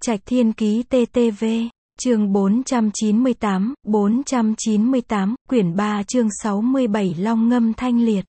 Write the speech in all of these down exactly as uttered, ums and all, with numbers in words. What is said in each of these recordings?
Trạch Thiên Ký tê tê vê, chương bốn trăm chín mươi tám, bốn trăm chín mươi tám, quyển ba chương sáu mươi bảy Long ngâm thanh liệt.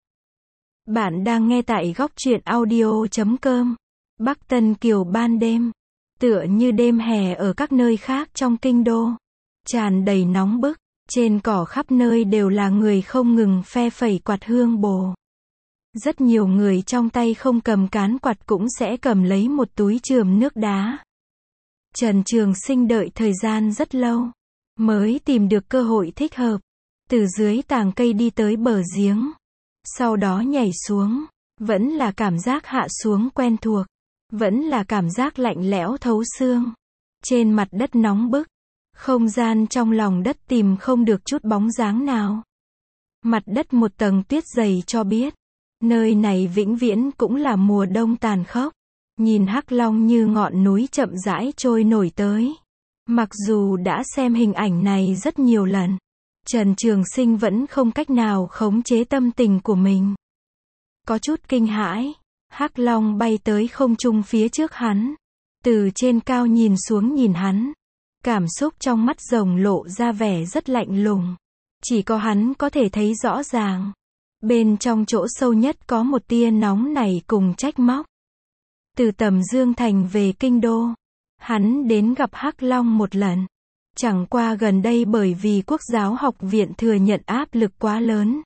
Bạn đang nghe tại góc truyện audio chấm com. Bắc Tân Kiều ban đêm, tựa như đêm hè ở các nơi khác trong kinh đô, tràn đầy nóng bức, trên cỏ khắp nơi đều là người không ngừng phe phẩy quạt hương bồ. Rất nhiều người trong tay không cầm cán quạt cũng sẽ cầm lấy một túi chườm nước đá. Trần Trường Sinh đợi thời gian rất lâu, mới tìm được cơ hội thích hợp, từ dưới tàng cây đi tới bờ giếng, sau đó nhảy xuống, vẫn là cảm giác hạ xuống quen thuộc, vẫn là cảm giác lạnh lẽo thấu xương. Trên mặt đất nóng bức, không gian trong lòng đất tìm không được chút bóng dáng nào. Mặt đất một tầng tuyết dày cho biết, nơi này vĩnh viễn cũng là mùa đông tàn khốc. Nhìn Hắc Long như ngọn núi chậm rãi trôi nổi tới. Mặc dù đã xem hình ảnh này rất nhiều lần, Trần Trường Sinh vẫn không cách nào khống chế tâm tình của mình. Có chút kinh hãi, Hắc Long bay tới không trung phía trước hắn, từ trên cao nhìn xuống nhìn hắn, cảm xúc trong mắt rồng lộ ra vẻ rất lạnh lùng. Chỉ có hắn có thể thấy rõ ràng, bên trong chỗ sâu nhất có một tia nóng nảy cùng trách móc. Từ Tầm Dương Thành về kinh đô, hắn đến gặp Hắc Long một lần. Chẳng qua gần đây bởi vì Quốc giáo học viện thừa nhận áp lực quá lớn,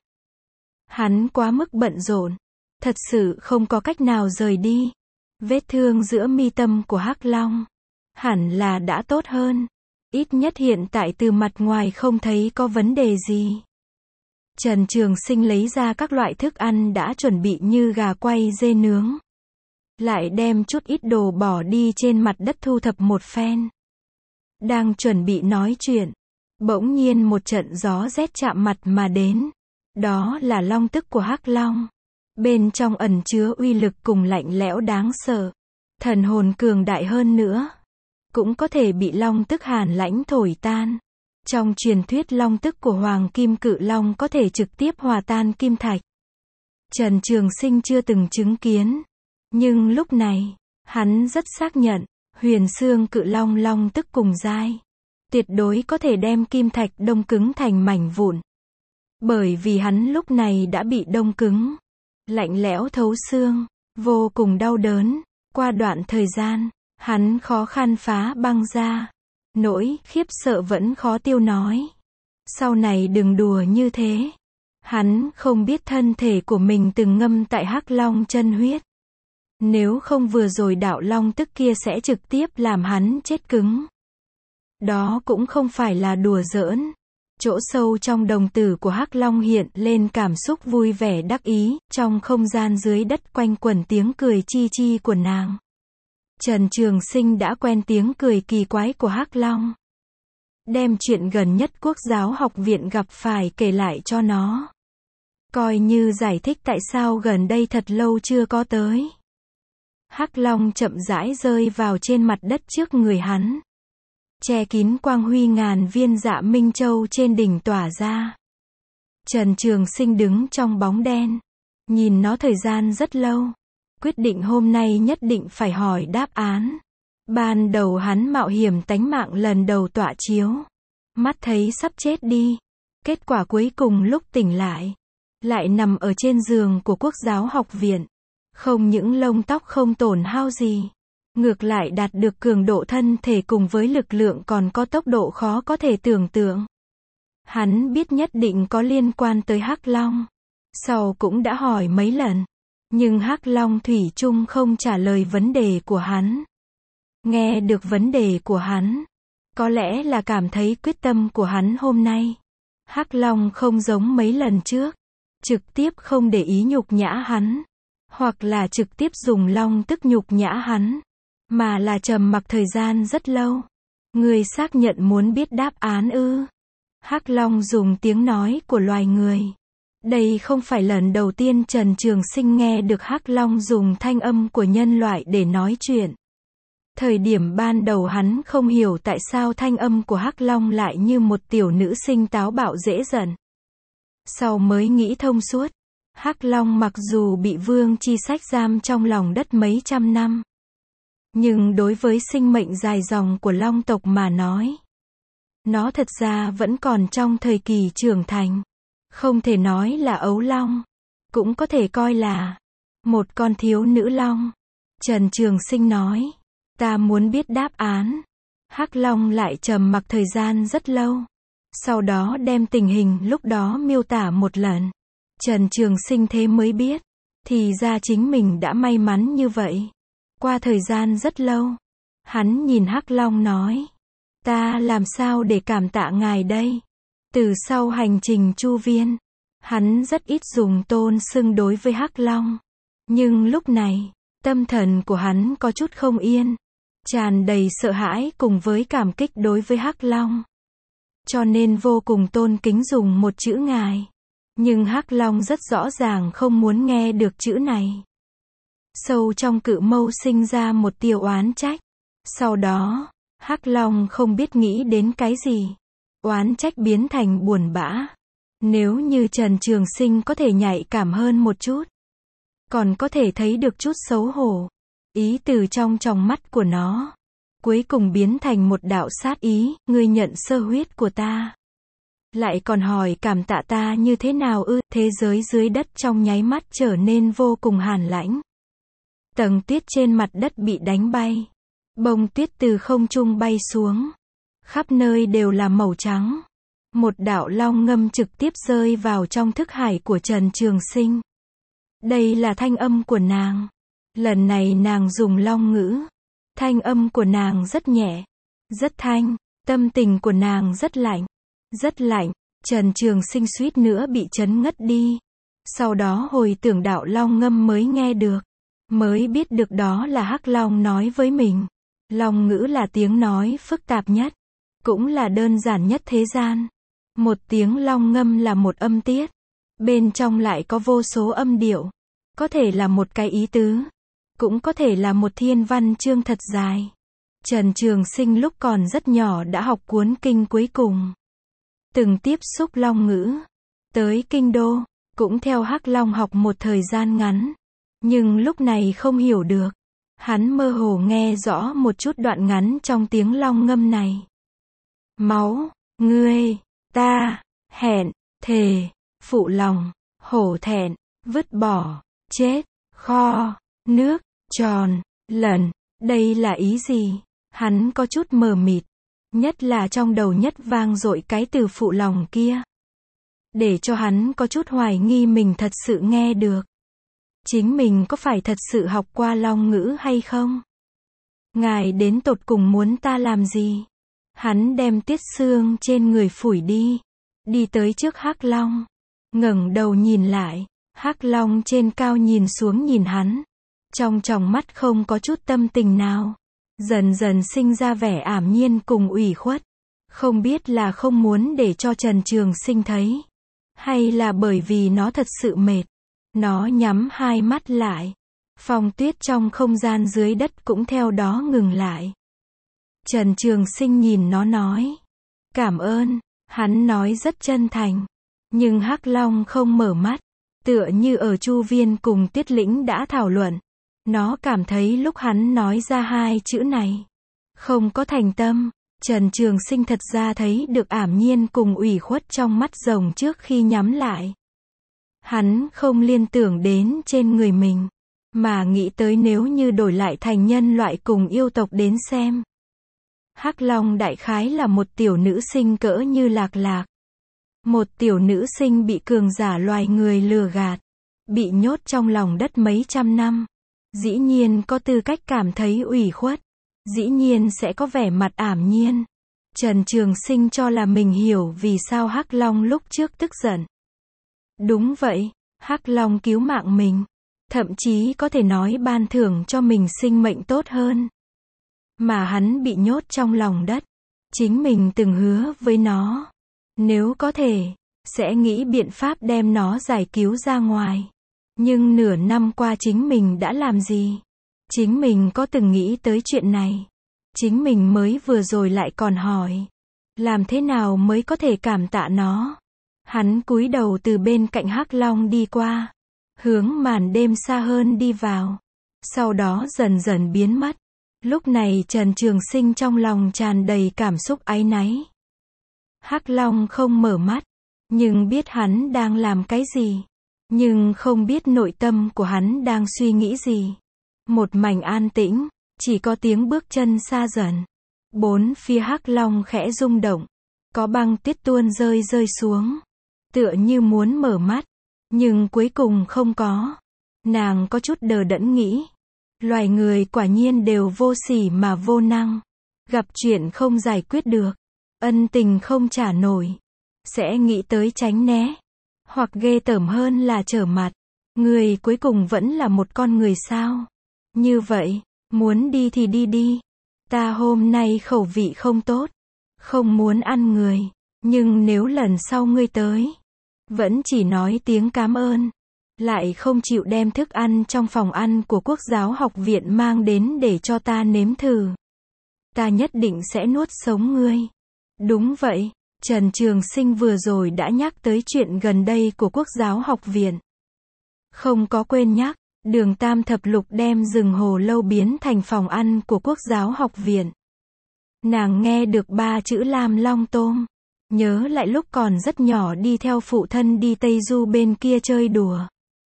hắn quá mức bận rộn, thật sự không có cách nào rời đi. Vết thương giữa mi tâm của Hắc Long hẳn là đã tốt hơn, ít nhất hiện tại từ mặt ngoài không thấy có vấn đề gì. Trần Trường Sinh lấy ra các loại thức ăn đã chuẩn bị như gà quay, dê nướng, lại đem chút ít đồ bỏ đi trên mặt đất thu thập một phen. Đang chuẩn bị nói chuyện, bỗng nhiên một trận gió rét chạm mặt mà đến. Đó là long tức của Hắc Long. Bên trong ẩn chứa uy lực cùng lạnh lẽo đáng sợ. Thần hồn cường đại hơn nữa, cũng có thể bị long tức hàn lãnh thổi tan. Trong truyền thuyết long tức của Hoàng Kim Cự Long có thể trực tiếp hòa tan kim thạch. Trần Trường Sinh chưa từng chứng kiến. Nhưng lúc này, hắn rất xác nhận, Huyền Xương Cự Long long tức cùng giai, tuyệt đối có thể đem kim thạch đông cứng thành mảnh vụn. Bởi vì hắn lúc này đã bị đông cứng, lạnh lẽo thấu xương, vô cùng đau đớn. Qua đoạn thời gian, hắn khó khăn phá băng ra, nỗi khiếp sợ vẫn khó tiêu nói. Sau này đừng đùa như thế. Hắn không biết thân thể của mình từng ngâm tại Hắc Long chân huyết. Nếu không vừa rồi đạo long tức kia sẽ trực tiếp làm hắn chết cứng. Đó cũng không phải là đùa giỡn. Chỗ sâu trong đồng tử của Hắc Long hiện lên cảm xúc vui vẻ đắc ý, trong không gian dưới đất quanh quẩn tiếng cười chi chi của nàng. Trần Trường Sinh đã quen tiếng cười kỳ quái của Hắc Long. Đem chuyện gần nhất Quốc giáo học viện gặp phải kể lại cho nó. Coi như giải thích tại sao gần đây thật lâu chưa có tới. Hắc Long chậm rãi rơi vào trên mặt đất trước người hắn, che kín quang huy ngàn viên Dạ Minh Châu trên đỉnh tỏa ra. Trần Trường Sinh đứng trong bóng đen, nhìn nó thời gian rất lâu, quyết định hôm nay nhất định phải hỏi đáp án. Ban đầu hắn mạo hiểm tánh mạng lần đầu tọa chiếu, mắt thấy sắp chết đi, kết quả cuối cùng lúc tỉnh lại, lại nằm ở trên giường của Quốc giáo học viện. Không những lông tóc không tổn hao gì, ngược lại đạt được cường độ thân thể cùng với lực lượng còn có tốc độ khó có thể tưởng tượng. Hắn biết nhất định có liên quan tới Hắc Long, sau cũng đã hỏi mấy lần, nhưng Hắc Long thủy chung không trả lời vấn đề của hắn. Nghe được vấn đề của hắn, có lẽ là cảm thấy quyết tâm của hắn hôm nay. Hắc Long không giống mấy lần trước, trực tiếp không để ý nhục nhã hắn, hoặc là trực tiếp dùng long tức nhục nhã hắn, mà là trầm mặc thời gian rất lâu. Người xác nhận muốn biết đáp án ư? Hắc Long dùng tiếng nói của loài người. Đây không phải lần đầu tiên Trần Trường Sinh nghe được Hắc Long dùng thanh âm của nhân loại để nói chuyện. Thời điểm ban đầu hắn không hiểu tại sao thanh âm của Hắc Long lại như một tiểu nữ sinh táo bạo dễ giận. Sau mới nghĩ thông suốt. Hắc Long mặc dù bị Vương Chi Sách giam trong lòng đất mấy trăm năm, Nhưng đối với sinh mệnh dài dòng của long tộc mà nói, nó thật ra vẫn còn trong thời kỳ trưởng thành. Không thể nói là ấu long, cũng có thể coi là một con thiếu nữ long. Trần Trường Sinh nói, ta muốn biết đáp án. Hắc Long lại trầm mặc thời gian rất lâu. Sau đó đem tình hình lúc đó miêu tả một lần. Trần Trường Sinh thế mới biết, thì ra chính mình đã may mắn như vậy. Qua thời gian rất lâu, hắn nhìn Hắc Long nói, ta làm sao để cảm tạ ngài đây? Từ sau hành trình chu viên, hắn rất ít dùng tôn xưng đối với Hắc Long. Nhưng lúc này, tâm thần của hắn có chút không yên, tràn đầy sợ hãi cùng với cảm kích đối với Hắc Long. Cho nên vô cùng tôn kính dùng một chữ ngài. Nhưng Hắc Long rất rõ ràng không muốn nghe được chữ này. Sâu trong cự mâu sinh ra một tia oán trách. Sau đó, Hắc Long không biết nghĩ đến cái gì. Oán trách biến thành buồn bã. Nếu như Trần Trường Sinh có thể nhạy cảm hơn một chút, còn có thể thấy được chút xấu hổ. Ý từ trong tròng mắt của nó, cuối cùng biến thành một đạo sát ý, ngươi nhận sơ huyết của ta. Lại còn hỏi cảm tạ ta như thế nào ư? Thế giới dưới đất trong nháy mắt trở nên vô cùng hàn lãnh. Tầng tuyết trên mặt đất bị đánh bay. Bông tuyết từ không trung bay xuống. Khắp nơi đều là màu trắng. Một đạo long ngâm trực tiếp rơi vào trong thức hải của Trần Trường Sinh. Đây là thanh âm của nàng. Lần này nàng dùng long ngữ. Thanh âm của nàng rất nhẹ, rất thanh, tâm tình của nàng rất lạnh, rất lạnh. Trần Trường Sinh suýt nữa bị chấn ngất đi. Sau đó hồi tưởng đạo long ngâm mới nghe được, mới biết được đó là Hắc Long nói với mình. Long ngữ là tiếng nói phức tạp nhất, cũng là đơn giản nhất thế gian. Một tiếng long ngâm là một âm tiết, bên trong lại có vô số âm điệu, có thể là một cái ý tứ, cũng có thể là một thiên văn chương thật dài. Trần Trường Sinh lúc còn rất nhỏ đã học cuốn kinh cuối cùng, từng tiếp xúc long ngữ. Tới kinh đô, cũng theo Hắc Long học một thời gian ngắn. Nhưng lúc này không hiểu được. Hắn mơ hồ nghe rõ một chút đoạn ngắn trong tiếng long ngâm này. Máu, ngươi, ta, hẹn, thề, phụ lòng, hổ thẹn, vứt bỏ, chết, kho, nước, tròn, lần. Đây là ý gì? Hắn có chút mờ mịt. Nhất là trong đầu nhất vang dội cái từ phụ lòng kia. Để cho hắn có chút hoài nghi mình thật sự nghe được. Chính mình có phải thật sự học qua long ngữ hay không? Ngài đến tột cùng muốn ta làm gì? Hắn đem tiết xương trên người phủi đi. Đi tới trước Hắc Long. Ngẩng đầu nhìn lại. Hắc Long trên cao nhìn xuống nhìn hắn. Trong tròng mắt không có chút tâm tình nào. Dần dần sinh ra vẻ ảm nhiên cùng ủy khuất. Không biết là không muốn để cho Trần Trường Sinh thấy, hay là bởi vì nó thật sự mệt. Nó nhắm hai mắt lại. Phong tuyết trong không gian dưới đất cũng theo đó ngừng lại. Trần Trường Sinh nhìn nó nói, cảm ơn. Hắn nói rất chân thành. Nhưng Hắc Long không mở mắt. Tựa như ở chu viên cùng Tiết Lĩnh đã thảo luận. Nó cảm thấy lúc hắn nói ra hai chữ này, không có thành tâm. Trần Trường Sinh thật ra thấy được ảm nhiên cùng ủy khuất trong mắt rồng trước khi nhắm lại. Hắn không liên tưởng đến trên người mình, mà nghĩ tới nếu như đổi lại thành nhân loại cùng yêu tộc đến xem. Hắc Long đại khái là một tiểu nữ sinh cỡ như Lạc Lạc. Một tiểu nữ sinh bị cường giả loài người lừa gạt, bị nhốt trong lòng đất mấy trăm năm. Dĩ nhiên có tư cách cảm thấy ủy khuất, dĩ nhiên sẽ có vẻ mặt ảm nhiên. Trần Trường Sinh cho là mình hiểu vì sao Hắc Long lúc trước tức giận. Đúng vậy, Hắc Long cứu mạng mình, thậm chí có thể nói ban thưởng cho mình sinh mệnh tốt hơn. Mà hắn bị nhốt trong lòng đất, chính mình từng hứa với nó, nếu có thể, sẽ nghĩ biện pháp đem nó giải cứu ra ngoài. Nhưng nửa năm qua chính mình đã làm gì? Chính mình có từng nghĩ tới chuyện này? Chính mình mới vừa rồi lại còn hỏi, làm thế nào mới có thể cảm tạ nó? Hắn cúi đầu từ bên cạnh Hắc Long đi qua, hướng màn đêm xa hơn đi vào, sau đó dần dần biến mất. Lúc này Trần Trường Sinh trong lòng tràn đầy cảm xúc áy náy. Hắc Long không mở mắt, nhưng biết hắn đang làm cái gì, nhưng không biết nội tâm của hắn đang suy nghĩ gì. Một mảnh an tĩnh, chỉ có tiếng bước chân xa dần. Bốn phía Hắc Long khẽ rung động, có băng tuyết tuôn rơi rơi xuống, tựa như muốn mở mắt, nhưng cuối cùng không có. Nàng có chút đờ đẫn nghĩ, loài người quả nhiên đều vô sỉ mà vô năng, gặp chuyện không giải quyết được, ân tình không trả nổi, sẽ nghĩ tới tránh né, hoặc ghê tởm hơn là trở mặt. Người cuối cùng vẫn là một con người sao? Như vậy, muốn đi thì đi đi. Ta hôm nay khẩu vị không tốt, không muốn ăn người, nhưng nếu lần sau ngươi tới, vẫn chỉ nói tiếng cảm ơn, lại không chịu đem thức ăn trong phòng ăn của Quốc giáo học viện mang đến để cho ta nếm thử, ta nhất định sẽ nuốt sống ngươi. Đúng vậy, Trần Trường Sinh vừa rồi đã nhắc tới chuyện gần đây của Quốc giáo học viện. Không có quên nhắc, Đường Tam Thập Lục đem rừng hồ lâu biến thành phòng ăn của Quốc giáo học viện. Nàng nghe được ba chữ Lam Long Tôm, nhớ lại lúc còn rất nhỏ đi theo phụ thân đi Tây Du bên kia chơi đùa.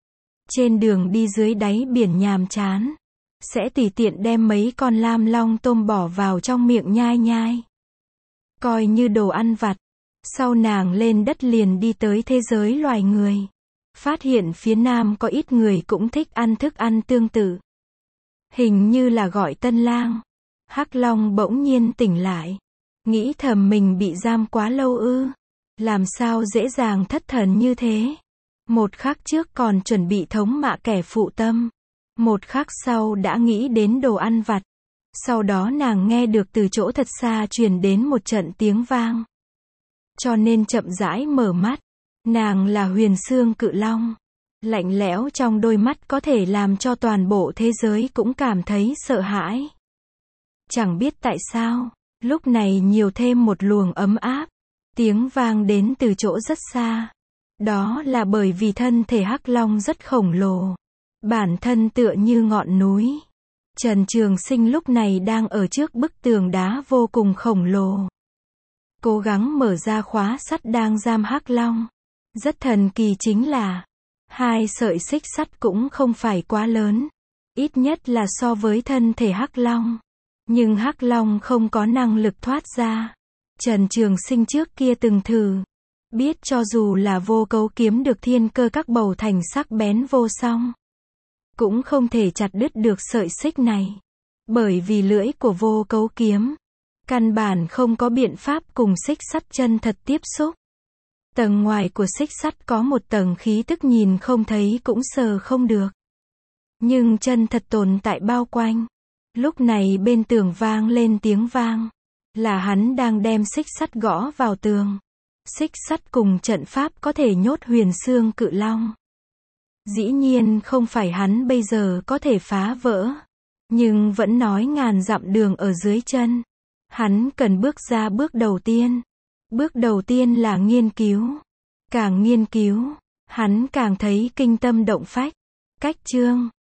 Trên đường đi dưới đáy biển nhàm chán, sẽ tùy tiện đem mấy con Lam Long Tôm bỏ vào trong miệng nhai nhai, coi như đồ ăn vặt. Sau nàng lên đất liền đi tới thế giới loài người, phát hiện phía Nam có ít người cũng thích ăn thức ăn tương tự. Hình như là gọi Tân Lang. Hắc Long bỗng nhiên tỉnh lại, nghĩ thầm mình bị giam quá lâu ư, làm sao dễ dàng thất thần như thế. Một khắc trước còn chuẩn bị thống mạ kẻ phụ tâm, một khắc sau đã nghĩ đến đồ ăn vặt. Sau đó nàng nghe được từ chỗ thật xa truyền đến một trận tiếng vang, cho nên chậm rãi mở mắt. Nàng là Huyền Xương Cự Long, lạnh lẽo trong đôi mắt có thể làm cho toàn bộ thế giới cũng cảm thấy sợ hãi. Chẳng biết tại sao, lúc này nhiều thêm một luồng ấm áp. Tiếng vang đến từ chỗ rất xa. Đó là bởi vì thân thể Hắc Long rất khổng lồ, bản thân tựa như ngọn núi. Trần Trường Sinh lúc này đang ở trước bức tường đá vô cùng khổng lồ, cố gắng mở ra khóa sắt đang giam Hắc Long. Rất thần kỳ chính là, hai sợi xích sắt cũng không phải quá lớn, ít nhất là so với thân thể Hắc Long. Nhưng Hắc Long không có năng lực thoát ra. Trần Trường Sinh trước kia từng thử, biết cho dù là vô cấu kiếm được thiên cơ các bầu thành sắc bén vô song, cũng không thể chặt đứt được sợi xích này. Bởi vì lưỡi của vô cấu kiếm, căn bản không có biện pháp cùng xích sắt chân thật tiếp xúc. Tầng ngoài của xích sắt có một tầng khí tức nhìn không thấy cũng sờ không được, nhưng chân thật tồn tại bao quanh. Lúc này bên tường vang lên tiếng vang, là hắn đang đem xích sắt gõ vào tường. Xích sắt cùng trận pháp có thể nhốt Huyền Xương Cự Long. Dĩ nhiên không phải hắn bây giờ có thể phá vỡ, nhưng vẫn nói ngàn dặm đường ở dưới chân. Hắn cần bước ra bước đầu tiên. Bước đầu tiên là nghiên cứu. Càng nghiên cứu, hắn càng thấy kinh tâm động phách. Cách chương